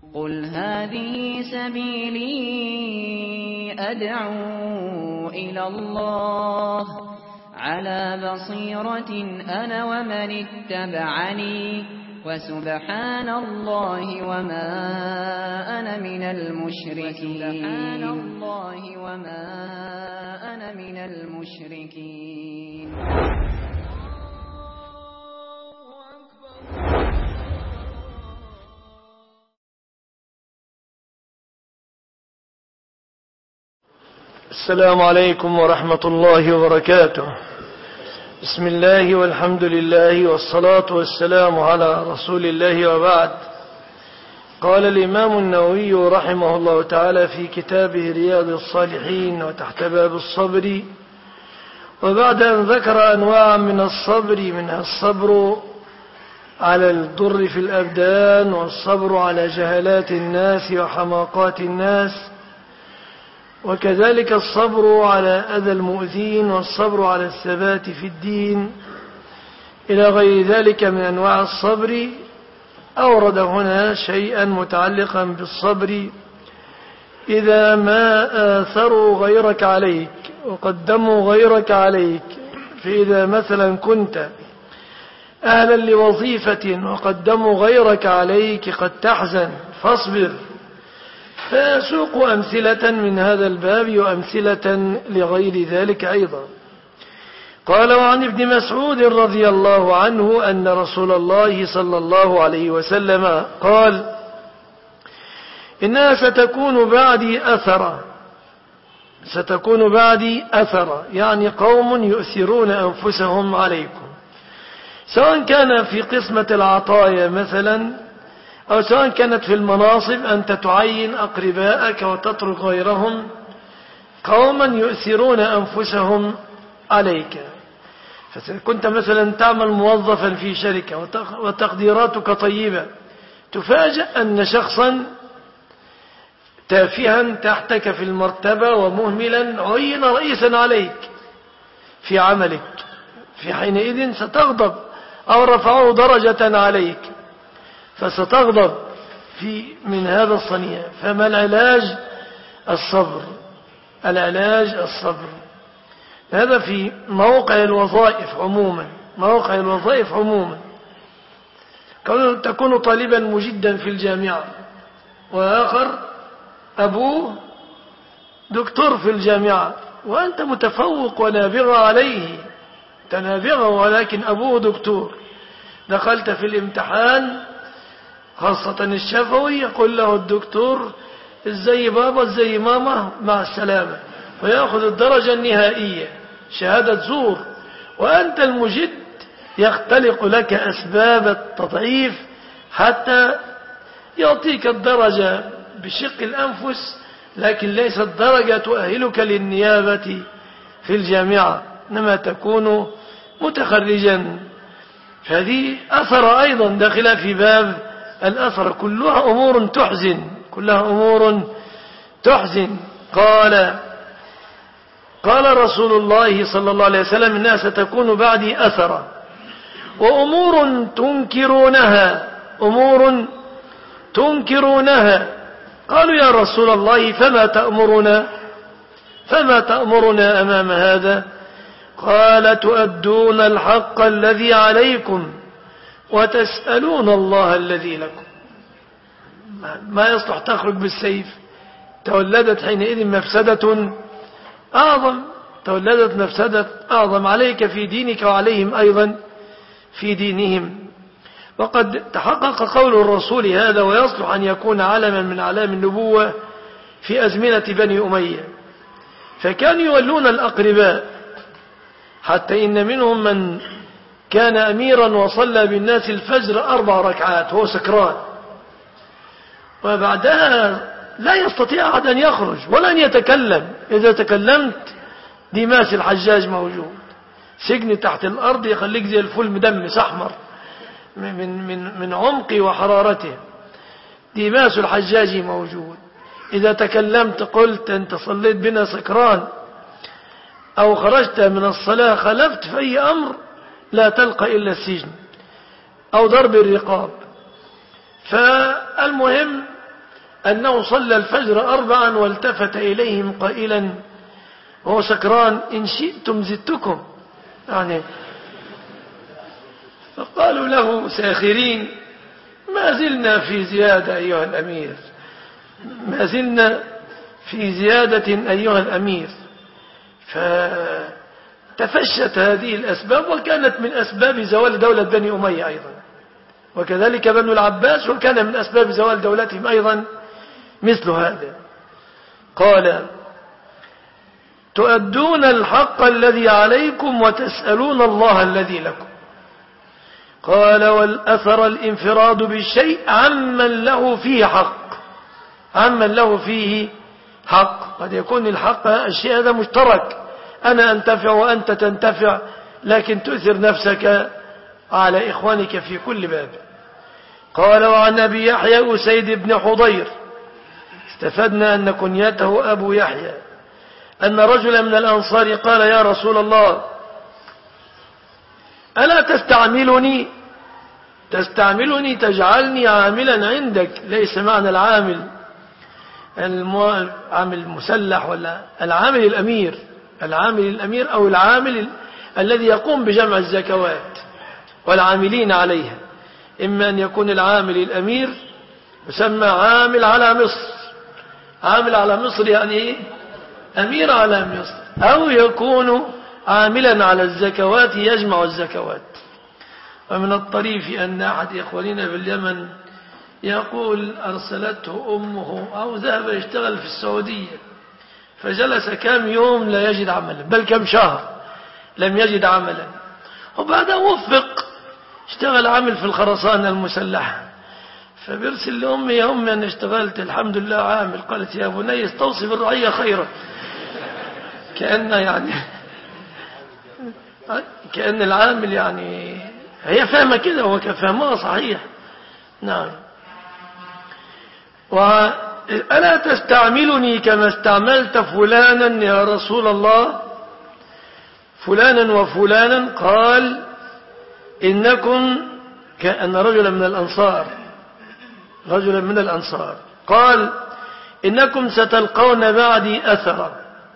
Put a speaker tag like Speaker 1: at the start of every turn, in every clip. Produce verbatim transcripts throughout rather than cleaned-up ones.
Speaker 1: قل هذه سبيلي أدعو إلى الله على بصيرة أنا ومن اتبعني وسبحان الله وما أنا من المشركين سبحان الله وما أنا من المشركين.
Speaker 2: السلام عليكم ورحمة الله وبركاته. بسم الله والحمد لله والصلاة والسلام على رسول الله وبعد. قال الإمام النووي رحمه الله تعالى في كتابه رياض الصالحين وتحت باب الصبر: وبعد أن ذكر أنواع من الصبر منها الصبر على الضر في الأبدان والصبر على جهالات الناس وحماقات الناس، وكذلك الصبر على أذى المؤذين والصبر على الثبات في الدين إلى غير ذلك من أنواع الصبر، أورد هنا شيئا متعلقا بالصبر: إذا ما آثروا غيرك عليك وقدموا غيرك عليك، فإذا مثلا كنت أهلا لوظيفة وقدموا غيرك عليك قد تحزن فاصبر. فيسوق أمثلة من هذا الباب وأمثلة لغير ذلك أيضا. قال: وعن ابن مسعود رضي الله عنه أن رسول الله صلى الله عليه وسلم قال: إنها ستكون بعدي أثرة ستكون بعدي أثرة يعني قوم يؤثرون أنفسهم عليكم، سواء كان في قسمة العطايا مثلا، أو سواء كانت في المناصب أنت تعين أقرباءك وتترك غيرهم، قوما يؤثرون أنفسهم عليك. فكنت مثلا تعمل موظفا في شركة وتقديراتك طيبة، تفاجأ أن شخصا تافها تحتك في المرتبة ومهملا عين رئيسا عليك في عملك، في حينئذ ستغضب، أو رفعوا درجة عليك فستغضب في من هذا الصنيع. فما العلاج؟ الصبر. العلاج الصبر. هذا في موقع الوظائف عموما موقع الوظائف عموما تكون طالبا مجدا في الجامعة، وآخر أبوه دكتور في الجامعة، وأنت متفوق ونابغة عليه تنابغة، ولكن أبوه دكتور. دخلت في الامتحان خاصة الشفوي، يقول له الدكتور: ازاي بابا ازاي ماما، مع السلامة، ويأخذ الدرجة النهائية، شهادة زور. وأنت المجد يختلق لك أسباب التضعيف حتى يعطيك الدرجة بشق الأنفس، لكن ليست درجة تؤهلك للنيابة في الجامعة، إنما تكون متخرجا. فهذه أثر أيضا داخلة في باب الأثر، كلها أمور تحزن كلها أمور تحزن. قال قال رسول الله صلى الله عليه وسلم: إنها ستكون بعدي أثرا وأمور تنكرونها أمور تنكرونها قالوا: يا رسول الله فما تأمرنا فما تأمرنا أمام هذا؟ قال: تؤدون الحق الذي عليكم وتسألون الله الذي لكم. ما يصلح تخرج بالسيف، تولدت حينئذ مفسدة أعظم تولدت مفسدة أعظم عليك في دينك وعليهم أيضا في دينهم. وقد تحقق قول الرسول هذا، ويصلح أن يكون علما من علام النبوة في أزمنة بني أمية، فكانوا يولون الأقرباء، حتى إن منهم من كان أميرا وصلى بالناس الفجر أربع ركعات وهو سكران، وبعدها لا يستطيع أحد أن يخرج ولا أن يتكلم. إذا تكلمت ديماس الحجاج موجود، سجن تحت الأرض يخليك زي الفول مدمس أحمر من, من, من عمقه وحرارته. ديماس الحجاج موجود. إذا تكلمت قلت أنت صليت بنا سكران أو خرجت من الصلاة خلفت في أي أمر، لا تلقى إلا السجن أو ضرب الرقاب. فالمهم أنه صلى الفجر أربعا والتفت إليهم قائلا وهو سكران إن شئتم زدتكم، يعني فقالوا له ساخرين ما زلنا في زيادة أيها الأمير، ما زلنا في زيادة أيها الأمير. فتفشت هذه الأسباب، وكانت من أسباب زوال دولة بني أمية أيضا، وكذلك بنو العباس، وكان من أسباب زوال دولتهم أيضا مثل هذا. قال تؤدون الحق الذي عليكم وتسألون الله الذي لكم. قال والأثر الانفراد بالشيء عمن له فيه حق، عمن له فيه حق. قد يكون الحق الشيء هذا مشترك، أنا أنتفع وأنت تنتفع، لكن تؤثر نفسك على إخوانك في كل باب. قال وعن أبي يحيى أسيد بن حضير استفدنا أن كنيته أبو يحيى أن رجلا من الأنصار قال يا رسول الله ألا تستعملني تستعملني تجعلني عاملا عندك. ليس معنى العامل العامل المسلح ولا العامل الأمير، العامل الأمير أو العامل الذي يقوم بجمع الزكوات والعاملين عليها. إما أن يكون العامل الأمير يسمى عامل على مصر، عامل على مصر يعني أمير على مصر، أو يكون عاملا على الزكوات يجمع الزكوات. ومن الطريف أن أحد إخواننا في اليمن يقول أرسلته أمه أو ذهب يشتغل في السعودية فجلس كم يوم لا يجد عملا، بل كم شهر لم يجد عملا، وبعدها وفق اشتغل عمل في الخرسانة المسلحة، فبيرسل لأمي يا أمي أنا اشتغلت الحمد لله عامل. قالت يا بني استوصي بالرعية خيرا، كأن يعني كأن العامل يعني هي فاهمة كده وكفهمها صحيح. نعم. وألا تستعملني كما استعملت فلانا يا رسول الله، فلانا وفلانا؟ قال إنكم كأن رجلا من الأنصار رجلا من الأنصار قال إنكم ستلقون بعدي أثرا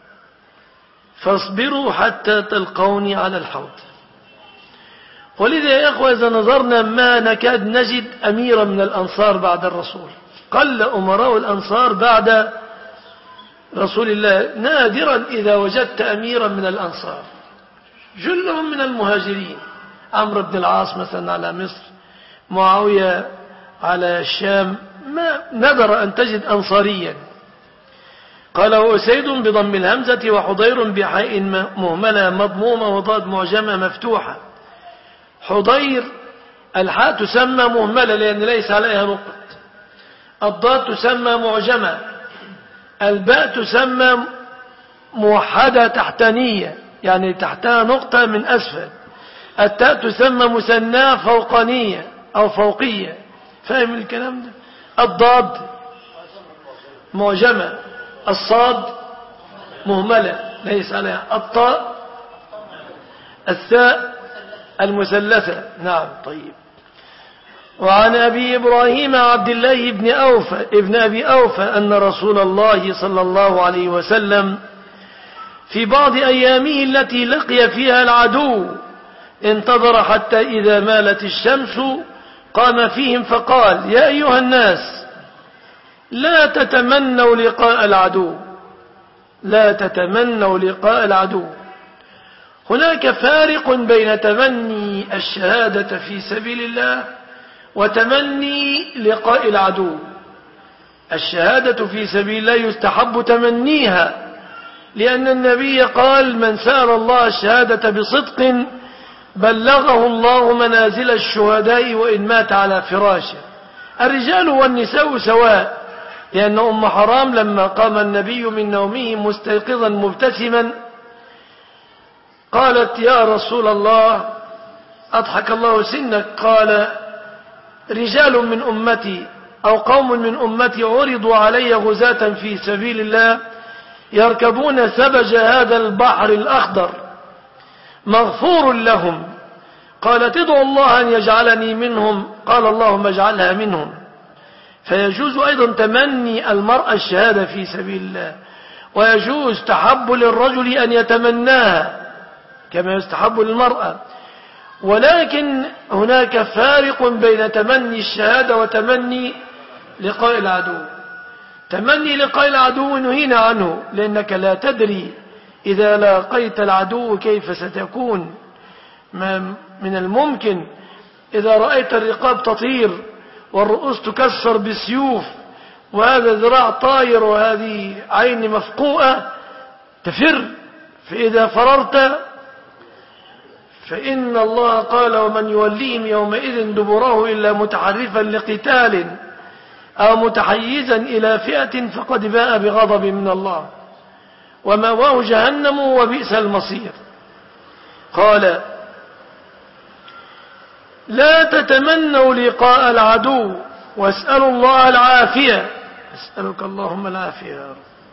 Speaker 2: فاصبروا حتى تلقوني على الحوض. ولذا يا أخوة إذا نظرنا ما نكاد نجد أميرا من الأنصار بعد الرسول، قل أمراء الأنصار بعد رسول الله، نادرا إذا وجدت أميرا من الأنصار، جلهم من المهاجرين. عمرو بن العاص مثلا على مصر، معاوية على الشام، ما نذر أن تجد أنصاريا. قال وأسيد بضم الهمزة وحضير بحاء مهملة مضمومة وضاد معجمة مفتوحة. حضير الحاء تسمى مهملة لأن ليس عليها نقط، الضاد تسمى معجمة، الباء تسمى موحدة تحتانية يعني تحتها نقطة من أسفل، التاء تسمى مثناه فوقانية أو فوقية. فاهم الكلام ده؟ الضاد معجمة، الصاد مهملة ليس عليها، الطاء الثاء المثلثة. نعم. طيب. وعن أبي إبراهيم عبد الله بن أوفى ابن أبي أوفى أن رسول الله صلى الله عليه وسلم في بعض أيامه التي لقي فيها العدو انتظر حتى إذا مالت الشمس قام فيهم فقال يا أيها الناس لا تتمنوا لقاء العدو، لا تتمنوا لقاء العدو. هناك فارق بين تمني الشهادة في سبيل الله وتمني لقاء العدو. الشهادة في سبيل الله يستحب تمنيها، لأن النبي قال من سأل الله الشهادة بصدق بلغه الله منازل الشهداء وإن مات على فراشه. الرجال والنساء سواء، لأن أم حرام لما قام النبي من نومه مستيقظا مبتسما قالت يا رسول الله أضحك الله سنك، قال رجال من أمتي أو قوم من أمتي عرضوا علي غزاة في سبيل الله يركبون ثبج هذا البحر الأخضر مغفور لهم. قال ادعوا الله أن يجعلني منهم، قال اللهم اجعلها منهم. فيجوز أيضا تمني المرأة الشهادة في سبيل الله، ويجوز تحب للرجل أن يتمناها كما يستحب للمرأة. ولكن هناك فارق بين تمني الشهادة وتمني لقاء العدو. تمني لقاء العدو نهينا عنه، لأنك لا تدري إذا لاقيت العدو كيف ستكون. من الممكن إذا رأيت الرقاب تطير والرؤوس تكسر بالسيوف وهذا ذراع طاير وهذه عين مفقوءة تفر، فإذا فررت فإن الله قال ومن يوليهم يومئذ دبره إلا متحرفا لقتال أو متحيزا إلى فئة فقد باء بغضب من الله ومأواه جهنم وبئس المصير. قال لا تتمنوا لقاء العدو واسألوا الله العافية. أسألك اللهم العافية يا رب.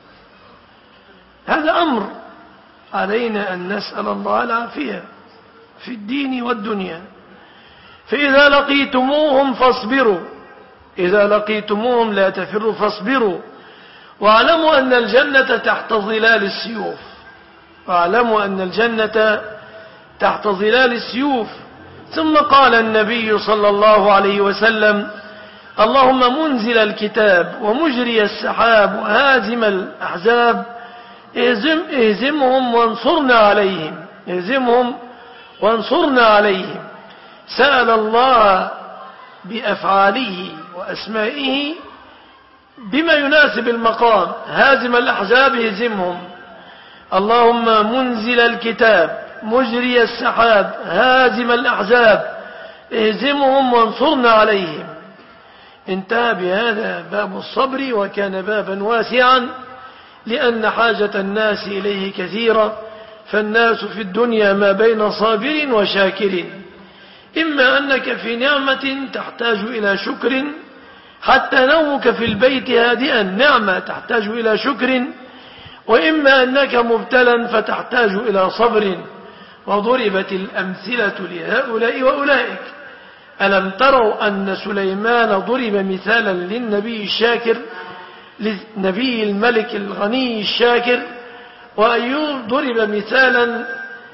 Speaker 2: هذا أمر علينا أن نسأل الله العافية في الدين والدنيا. فإذا لقيتموهم فاصبروا، إذا لقيتموهم لا تفروا فاصبروا، واعلموا أن الجنة تحت ظلال السيوف، واعلموا أن الجنة تحت ظلال السيوف. ثم قال النبي صلى الله عليه وسلم اللهم منزل الكتاب ومجري السحاب وهازم الأحزاب اهزم اهزمهم وانصرنا عليهم، اهزمهم وانصرنا عليهم. سأل الله بأفعاله وأسمائه بما يناسب المقام. هازم الأحزاب اهزمهم، اللهم منزل الكتاب مجري السحاب هازم الأحزاب اهزمهم وانصرنا عليهم. انتهى بهذا باب الصبر، وكان بابا واسعا لأن حاجة الناس إليه كثيرة. فالناس في الدنيا ما بين صابر وشاكر، إما أنك في نعمة تحتاج إلى شكر حتى نومك في البيت هادئا نعمة تحتاج إلى شكر، وإما أنك مبتلا فتحتاج إلى صبر. وضربت الأمثلة لهؤلاء وأولئك. ألم تروا أن سليمان ضرب مثالا للنبي الشاكر، للنبي الملك الغني الشاكر، وأيوب ضرب مثالا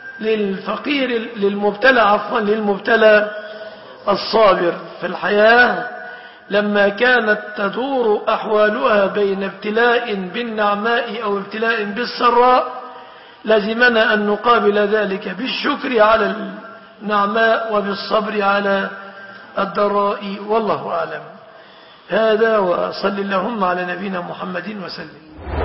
Speaker 2: للفقير للمبتلى عفوا للمبتلى الصابر. في الحياة لما كانت تدور أحوالها بين ابتلاء بالنعماء أو ابتلاء بالسراء لزمنا أن نقابل ذلك بالشكر على النعماء وبالصبر على الضراء. والله أعلم. هذا وصل اللهم على نبينا محمد وسلم.